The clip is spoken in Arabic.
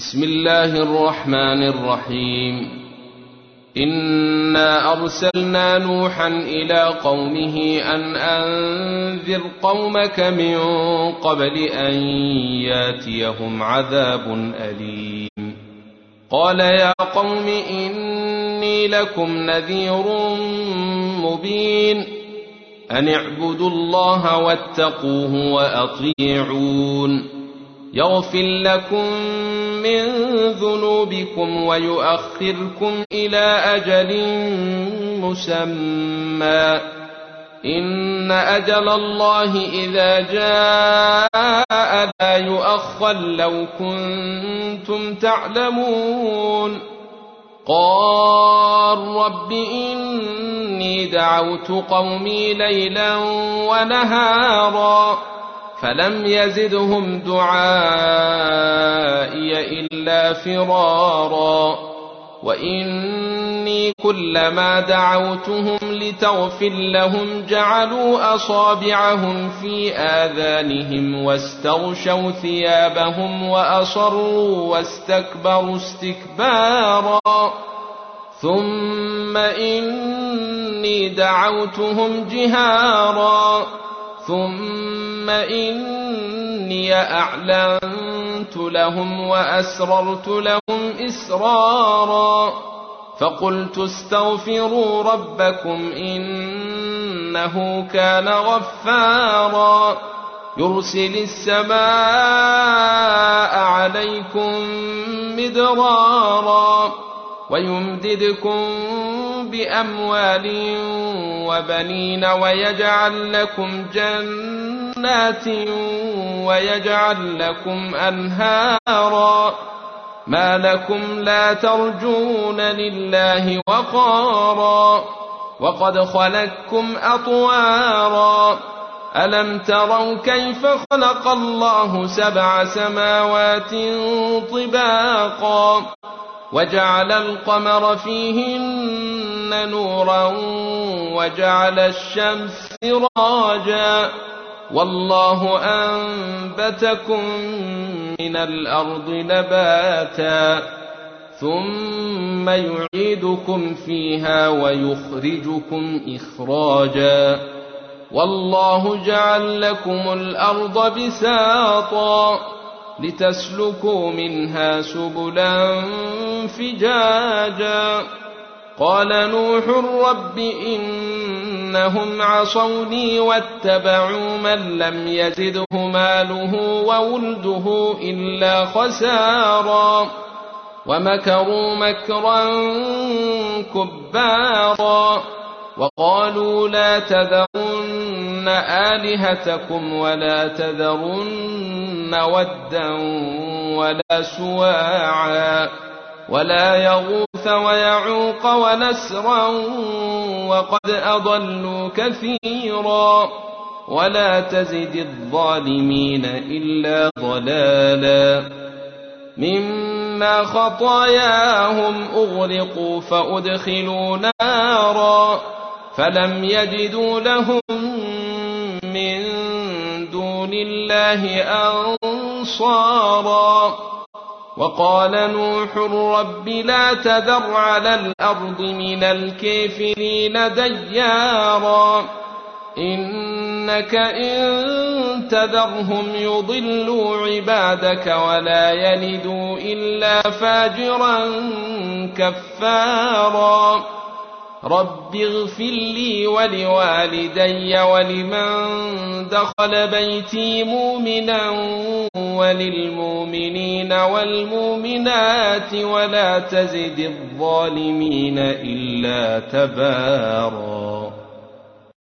بسم الله الرحمن الرحيم. إنا أرسلنا نوحا إلى قومه أن أنذر قومك من قبل أن ياتيهم عذاب أليم. قال يا قوم إني لكم نذير مبين أن اعبدوا الله واتقوه وأطيعون يغفر لكم من ذنوبكم ويؤخركم إلى أجل مسمى إن أجل الله إذا جاء لا يؤخر لو كنتم تعلمون. قال رب إني دعوت قومي ليلا ونهارا فلم يزدهم دعائي إلا فرارا وإني كلما دعوتهم لتغفر لهم جعلوا أصابعهم في آذانهم واستغشوا ثيابهم وأصروا واستكبروا استكبارا ثم إني دعوتهم جهارا ثم إني أعلنت لهم وأسررت لهم إسرارا فقلت استغفروا ربكم إنه كان غفارا يرسل السماء عليكم مدرارا ويمددكم بأموال وبنين ويجعل لكم جنات ويجعل لكم أنهارا ما لكم لا ترجون لله وقارا وقد خلقكم أطوارا ألم تروا كيف خلق الله 7 سماوات طباقا وجعل القمر فيهن نورا وجعل الشمس سراجا والله أنبتكم من الأرض نباتا ثم يعيدكم فيها ويخرجكم إخراجا والله جعل لكم الأرض بساطا لتسلكوا منها سبلا فجاجا قال نوح رب إنهم عصوني واتبعوا من لم يزده ماله وولده إلا خسارا ومكروا مكرا كبارا وقالوا لا تذرن آلهتكم ولا تذرن ودا ولا سواعا ولا يغوث ويعوق ونسرا وقد أضلوا كثيرا ولا تزد الظالمين إلا ضلالا مما خطاياهم أغرقوا فأدخلوا نارا فلم يجدوا لهم من دون الله أنصارا وقال نوح رب لا تذر على الأرض من الكافرين ديارا إنك إن تذرهم يضلوا عبادك ولا يلدوا إلا فاجرا كفارا رب اغفر لي ولوالدي ولمن دخل بيتي مؤمنا وللمؤمنين والمؤمنات ولا تزد الظالمين إلا تبارا.